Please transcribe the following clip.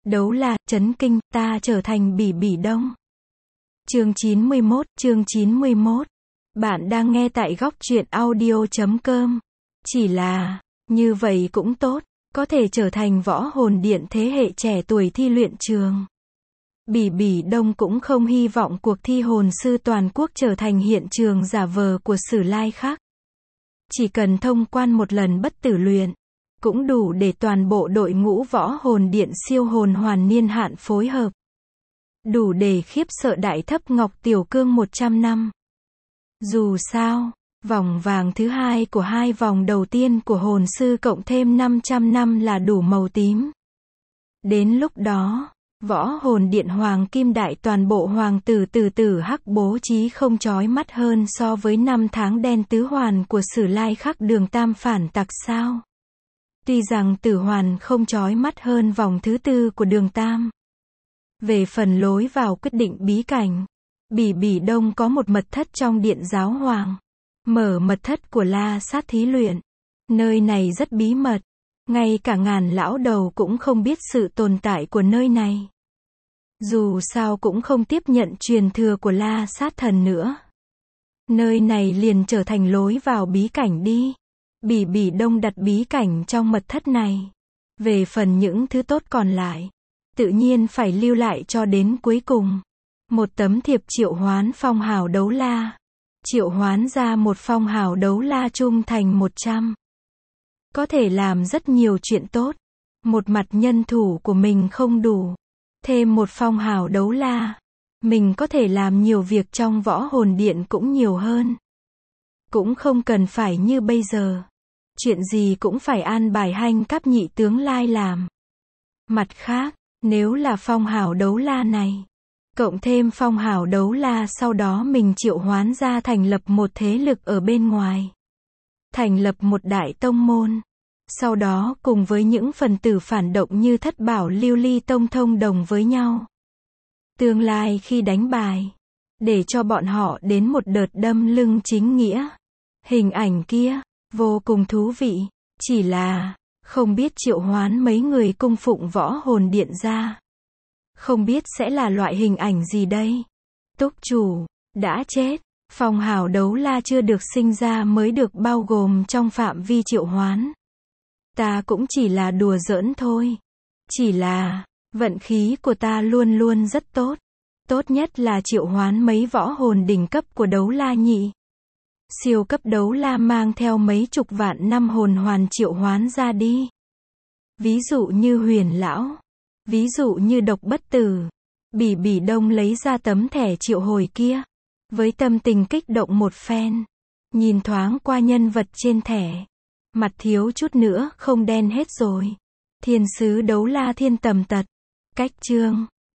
Đấu La, chấn kinh, ta trở thành Bỉ Bỉ Đông. Chương 91. Bạn đang nghe tại góc truyện audio.com. Chỉ là, như vậy cũng tốt, có thể trở thành võ hồn điện thế hệ trẻ tuổi thi luyện trường. Bỉ Bỉ Đông cũng không hy vọng cuộc thi hồn sư toàn quốc trở thành hiện trường giả vờ của Sử Lai khác. Chỉ cần thông quan một lần bất tử luyện, cũng đủ để toàn bộ đội ngũ võ hồn điện siêu hồn hoàn niên hạn phối hợp. Đủ để khiếp sợ Đại Thấp Ngọc Tiểu Cương 100 năm. Dù sao, vòng vàng thứ hai của hai vòng đầu tiên của hồn sư cộng thêm 500 năm là đủ màu tím. Đến lúc đó, võ hồn điện hoàng kim đại toàn bộ hoàng tử tử hắc bố trí không chói mắt hơn so với 5 tháng đen tứ hoàn của Sử Lai khắc đường tam phản tặc sao? Tuy rằng tử hoàn không chói mắt hơn vòng thứ tư của đường tam. Về phần lối vào quyết định bí cảnh, Bỉ Bỉ Đông có một mật thất trong điện giáo hoàng. Mở mật thất của La Sát thí luyện. Nơi này rất bí mật. Ngay cả ngàn lão đầu cũng không biết sự tồn tại của nơi này. Dù sao cũng không tiếp nhận truyền thừa của La Sát thần nữa. Nơi này liền trở thành lối vào bí cảnh đi. Bỉ Bỉ Đông đặt bí cảnh trong mật thất này. Về phần những thứ tốt còn lại, tự nhiên phải lưu lại cho đến cuối cùng. Một tấm thiệp triệu hoán phong hào đấu la. Triệu hoán ra một phong hào đấu la trung thành 100. Có thể làm rất nhiều chuyện tốt. Một mặt nhân thủ của mình không đủ. Thêm một phong hào đấu la. Mình có thể làm nhiều việc trong võ hồn điện cũng nhiều hơn. Cũng không cần phải như bây giờ. Chuyện gì cũng phải an bài Hanh Cáp nhị tướng lai làm. Mặt khác, nếu là phong hào đấu la này, cộng thêm phong hào đấu la sau đó mình triệu hoán ra thành lập một thế lực ở bên ngoài. Thành lập một đại tông môn. Sau đó cùng với những phần tử phản động như Thất Bảo Lưu Ly Tông thông đồng với nhau. Tương lai khi đánh bài, để cho bọn họ đến một đợt đâm lưng chính nghĩa. Hình ảnh kia, vô cùng thú vị. Chỉ là, không biết triệu hoán mấy người cung phụng võ hồn điện ra. Không biết sẽ là loại hình ảnh gì đây? Túc chủ, đã chết. Phong hào đấu la chưa được sinh ra mới được bao gồm trong phạm vi triệu hoán. Ta cũng chỉ là đùa giỡn thôi. Chỉ là, vận khí của ta luôn luôn rất tốt. Tốt nhất là triệu hoán mấy võ hồn đỉnh cấp của đấu la nhị. Siêu cấp đấu la mang theo mấy chục vạn năm hồn hoàn triệu hoán ra đi. Ví dụ như Huyền Lão. Ví dụ như Độc Bất Tử. Bỉ Bỉ Đông lấy ra tấm thẻ triệu hồi kia. Với tâm tình kích động một phen. Nhìn thoáng qua nhân vật trên thẻ. Mặt thiếu chút nữa không đen hết rồi. Thiên sứ đấu la Thiên Tầm Tật. Cách chương.